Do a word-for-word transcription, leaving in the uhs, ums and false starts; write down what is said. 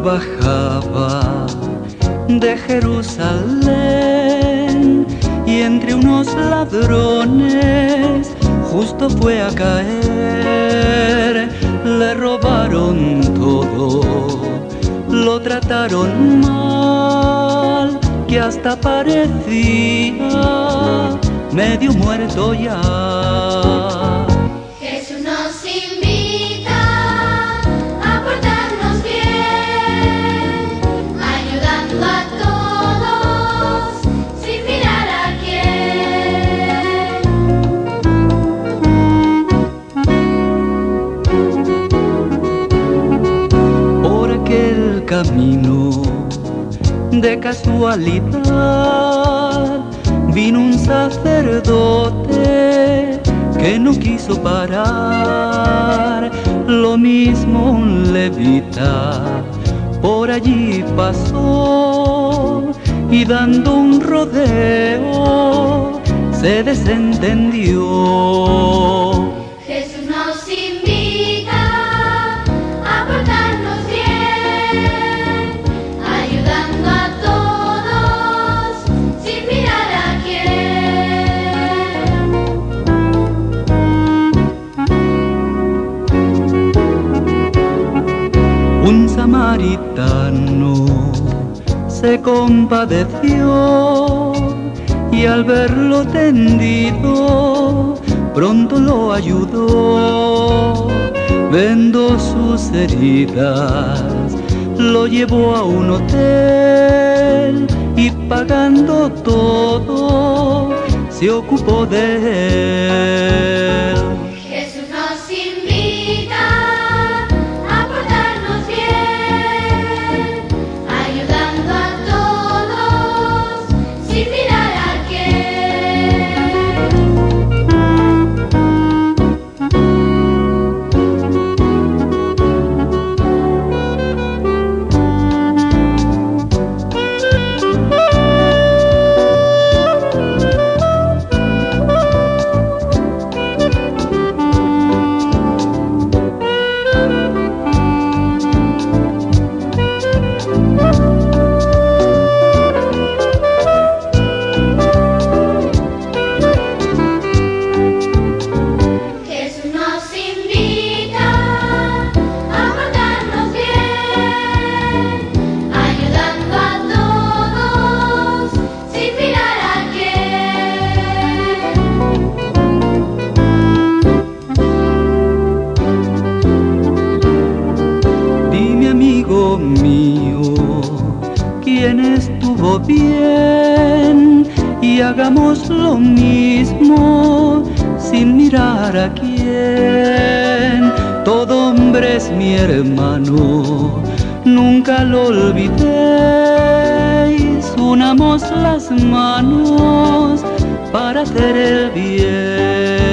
bajaba de Jerusalén y entre unos ladrones justo fue a caer. Le robaron todo, lo trataron mal, que hasta parecía medio muerto ya. Jesús nos invita a portarnos bien, ayudando a todos sin mirar a quién. Por aquel camino de casualidad vino un sacerdote que no quiso parar. Lo mismo un levita por allí pasó y dando un rodeo se desentendió. Jesús nos invita a portarnos bien, ayudando a todos sin mirar a quién. Un samaritano se compadeció y al verlo tendido pronto lo ayudó. Vendó sus heridas, lo llevó a un hotel y pagando todo se ocupó de él. Jesús nos invita a portarnos bien, ayudando a todos sin mirar a quien estuvo bien y hagamos lo mismo sin mirar a quién. Todo hombre es mi hermano, nunca lo olvidéis. Unamos las manos para hacer el bien.